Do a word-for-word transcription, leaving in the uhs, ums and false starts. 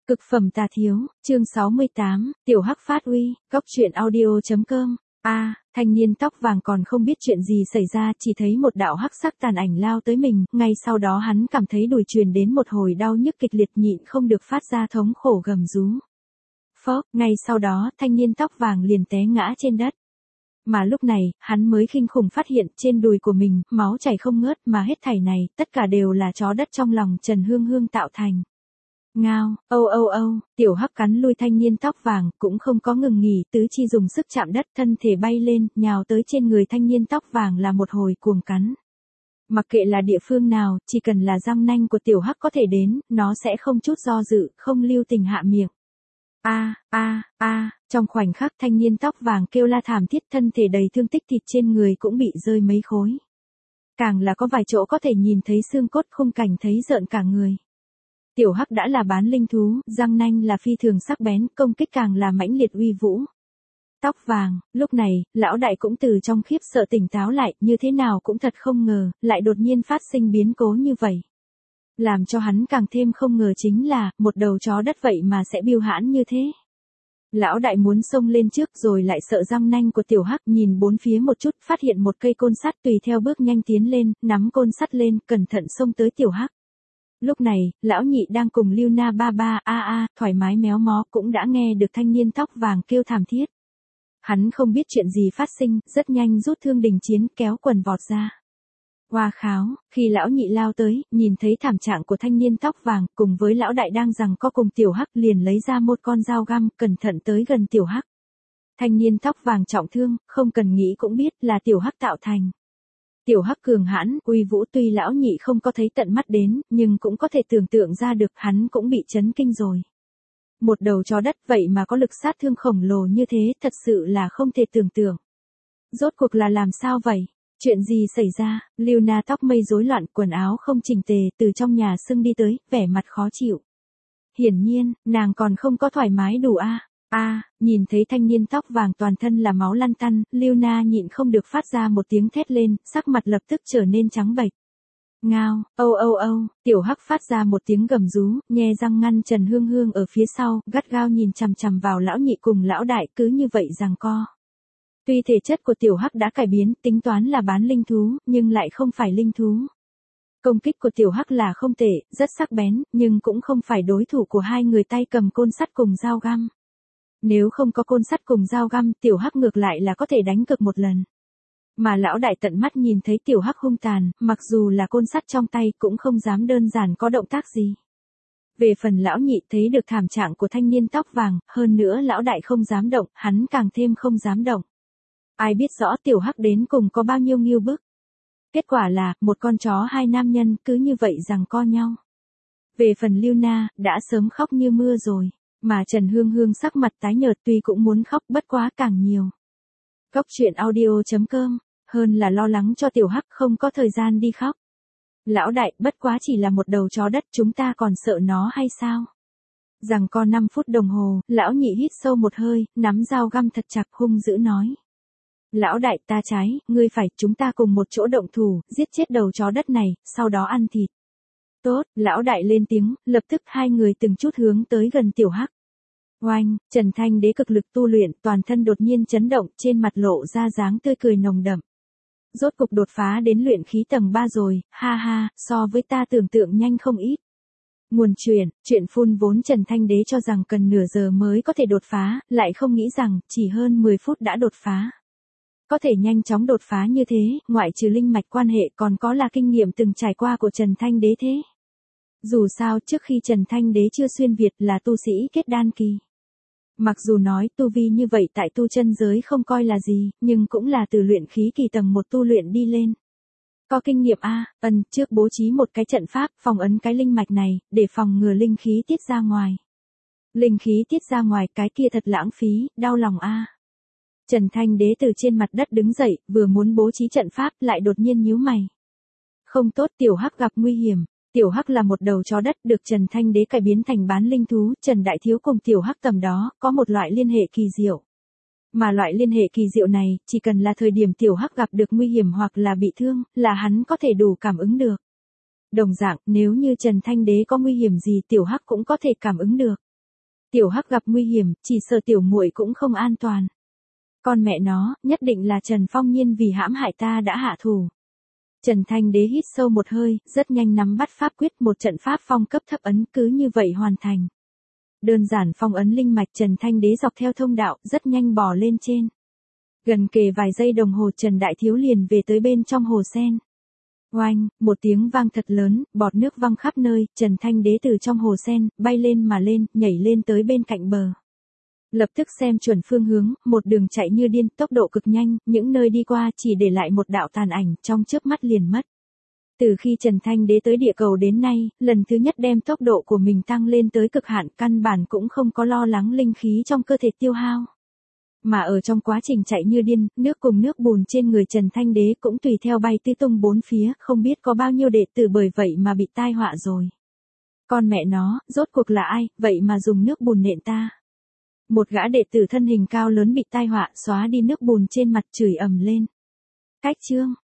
Cực phẩm tà thiếu, chương sáu mươi tám, tiểu hắc phát uy, góc truyện audio.com. A, à, thanh niên tóc vàng còn không biết chuyện gì xảy ra, chỉ thấy một đạo hắc sắc tàn ảnh lao tới mình, ngay sau đó hắn cảm thấy đùi truyền đến một hồi đau nhức kịch liệt nhịn không được phát ra thống khổ gầm rú. Phốc, ngay sau đó, thanh niên tóc vàng liền té ngã trên đất. Mà lúc này, hắn mới kinh khủng phát hiện trên đùi của mình, máu chảy không ngớt mà hết thảy này, tất cả đều là chó đất trong lòng Trần Hương Hương tạo thành. Ngao, âu âu âu, tiểu hắc cắn lui thanh niên tóc vàng, cũng không có ngừng nghỉ, tứ chi dùng sức chạm đất, thân thể bay lên, nhào tới trên người thanh niên tóc vàng là một hồi cuồng cắn. Mặc kệ là địa phương nào, chỉ cần là răng nanh của tiểu hắc có thể đến, nó sẽ không chút do dự, không lưu tình hạ miệng. A, a, a, trong khoảnh khắc thanh niên tóc vàng kêu la thảm thiết, thân thể đầy thương tích, thịt trên người cũng bị rơi mấy khối. Càng là có vài chỗ có thể nhìn thấy xương cốt, khung cảnh thấy rợn cả người. Tiểu hắc đã là bán linh thú, răng nanh là phi thường sắc bén, công kích càng là mãnh liệt uy vũ. Tóc vàng, lúc này, lão đại cũng từ trong khiếp sợ tỉnh táo lại, như thế nào cũng thật không ngờ, lại đột nhiên phát sinh biến cố như vậy. Làm cho hắn càng thêm không ngờ chính là, một đầu chó đất vậy mà sẽ biêu hãn như thế. Lão đại muốn xông lên trước rồi lại sợ răng nanh của tiểu hắc, nhìn bốn phía một chút, phát hiện một cây côn sắt, tùy theo bước nhanh tiến lên, nắm côn sắt lên, cẩn thận xông tới tiểu hắc. Lúc này, lão nhị đang cùng Lưu Na ba ba a a, thoải mái méo mó, cũng đã nghe được thanh niên tóc vàng kêu thảm thiết. Hắn không biết chuyện gì phát sinh, rất nhanh rút thương đình chiến, kéo quần vọt ra. Hoa kháo, khi lão nhị lao tới, nhìn thấy thảm trạng của thanh niên tóc vàng, cùng với lão đại đang giằng co cùng tiểu hắc, liền lấy ra một con dao găm, cẩn thận tới gần tiểu hắc. Thanh niên tóc vàng trọng thương, không cần nghĩ cũng biết là tiểu hắc tạo thành. Tiểu hắc cường hãn, uy vũ, tuy lão nhị không có thấy tận mắt đến, nhưng cũng có thể tưởng tượng ra được hắn cũng bị chấn kinh rồi. Một đầu chó đất vậy mà có lực sát thương khổng lồ như thế, thật sự là không thể tưởng tượng. Rốt cuộc là làm sao vậy? Chuyện gì xảy ra? Lưu Na tóc mây rối loạn, quần áo không chỉnh tề, từ trong nhà xưng đi tới, vẻ mặt khó chịu. Hiển nhiên, nàng còn không có thoải mái đủ a. À. A, à, nhìn thấy thanh niên tóc vàng toàn thân là máu lăn tăn, Lưu Na nhịn không được phát ra một tiếng thét lên, sắc mặt lập tức trở nên trắng bệch. Ngao, âu âu âu, tiểu hắc phát ra một tiếng gầm rú, nhe răng ngăn Trần Hương Hương ở phía sau, gắt gao nhìn chằm chằm vào lão nhị cùng lão đại, cứ như vậy giằng co. Tuy thể chất của tiểu hắc đã cải biến, tính toán là bán linh thú, nhưng lại không phải linh thú. Công kích của tiểu hắc là không tệ, rất sắc bén, nhưng cũng không phải đối thủ của hai người tay cầm côn sắt cùng dao găm. Nếu không có côn sắt cùng dao găm, tiểu hắc ngược lại là có thể đánh cực một lần. Mà lão đại tận mắt nhìn thấy tiểu hắc hung tàn, mặc dù là côn sắt trong tay cũng không dám đơn giản có động tác gì. Về phần lão nhị thấy được thảm trạng của thanh niên tóc vàng, hơn nữa lão đại không dám động, hắn càng thêm không dám động. Ai biết rõ tiểu hắc đến cùng có bao nhiêu nghiêu bức. Kết quả là, một con chó hai nam nhân cứ như vậy giằng co nhau. Về phần Lưu Na, đã sớm khóc như mưa rồi. Mà Trần Hương Hương sắc mặt tái nhợt, tuy cũng muốn khóc, bất quá càng nhiều. Góc truyện audio.com, hơn là lo lắng cho tiểu hắc không có thời gian đi khóc. Lão đại, bất quá chỉ là một đầu chó đất, chúng ta còn sợ nó hay sao? Giằng co năm phút đồng hồ, lão nhị hít sâu một hơi, nắm dao găm thật chặt, hung dữ nói. Lão đại, ta trái, ngươi phải, chúng ta cùng một chỗ động thủ, giết chết đầu chó đất này, sau đó ăn thịt. Tốt, lão đại lên tiếng, lập tức hai người từng chút hướng tới gần tiểu hắc. Oanh, Trần Thanh Đế cực lực tu luyện, toàn thân đột nhiên chấn động, trên mặt lộ ra dáng tươi cười nồng đậm. Rốt cục đột phá đến luyện khí tầng ba rồi, ha ha, so với ta tưởng tượng nhanh không ít. Nguồn truyền, chuyện phun vốn Trần Thanh Đế cho rằng cần nửa giờ mới có thể đột phá, lại không nghĩ rằng chỉ hơn mười phút đã đột phá. Có thể nhanh chóng đột phá như thế, ngoại trừ linh mạch quan hệ còn có là kinh nghiệm từng trải qua của Trần Thanh Đế thế. Dù sao trước khi Trần Thanh Đế chưa xuyên Việt là tu sĩ kết đan kỳ. Mặc dù nói tu vi như vậy tại tu chân giới không coi là gì, nhưng cũng là từ luyện khí kỳ tầng một tu luyện đi lên. Có kinh nghiệm a, ân, trước bố trí một cái trận pháp, phòng ấn cái linh mạch này, để phòng ngừa linh khí tiết ra ngoài. Linh khí tiết ra ngoài, cái kia thật lãng phí, đau lòng a. Trần Thanh Đế từ trên mặt đất đứng dậy, vừa muốn bố trí trận pháp, lại đột nhiên nhíu mày. Không tốt, tiểu hắc gặp nguy hiểm. Tiểu hắc là một đầu chó đất được Trần Thanh Đế cải biến thành bán linh thú, Trần Đại Thiếu cùng tiểu hắc tầm đó, có một loại liên hệ kỳ diệu. Mà loại liên hệ kỳ diệu này, chỉ cần là thời điểm tiểu hắc gặp được nguy hiểm hoặc là bị thương, là hắn có thể đủ cảm ứng được. Đồng dạng, nếu như Trần Thanh Đế có nguy hiểm gì tiểu hắc cũng có thể cảm ứng được. Tiểu Hắc gặp nguy hiểm, chỉ sợ tiểu muội cũng không an toàn. Con mẹ nó, nhất định là Trần Phong Nhiên vì hãm hại ta đã hạ thủ. Trần Thanh Đế hít sâu một hơi, rất nhanh nắm bắt pháp quyết, một trận pháp phong cấp thấp ấn cứ như vậy hoàn thành. Đơn giản phong ấn linh mạch, Trần Thanh Đế dọc theo thông đạo, rất nhanh bò lên trên. Gần kề vài giây đồng hồ Trần Đại Thiếu liền về tới bên trong hồ sen. Oanh, một tiếng vang thật lớn, bọt nước văng khắp nơi, Trần Thanh Đế từ trong hồ sen, bay lên mà lên, nhảy lên tới bên cạnh bờ. Lập tức xem chuẩn phương hướng, một đường chạy như điên, tốc độ cực nhanh, những nơi đi qua chỉ để lại một đạo tàn ảnh, trong chớp mắt liền mất. Từ khi Trần Thanh Đế tới địa cầu đến nay, lần thứ nhất đem tốc độ của mình tăng lên tới cực hạn, căn bản cũng không có lo lắng linh khí trong cơ thể tiêu hao. Mà ở trong quá trình chạy như điên, nước cùng nước bùn trên người Trần Thanh Đế cũng tùy theo bay tứ tung bốn phía, không biết có bao nhiêu đệ tử bởi vậy mà bị tai họa rồi. Con mẹ nó, rốt cuộc là ai, vậy mà dùng nước bùn nện ta. Một gã đệ tử thân hình cao lớn bị tai họa, xóa đi nước bùn trên mặt, chửi ầm lên. Cách chương